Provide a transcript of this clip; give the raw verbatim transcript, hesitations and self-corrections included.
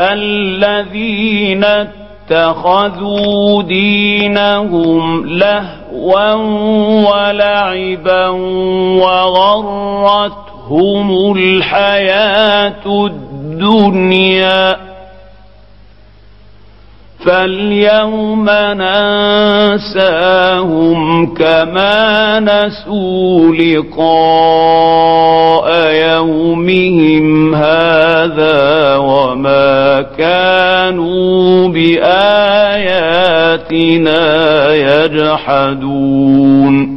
الذين اتخذوا دينهم لهوا ولعبا وغرتهم الحياة الدنيا فاليوم ننساهم كما نسوا لقاء يومهم هذا وما كانوا بآياتنا يجحدون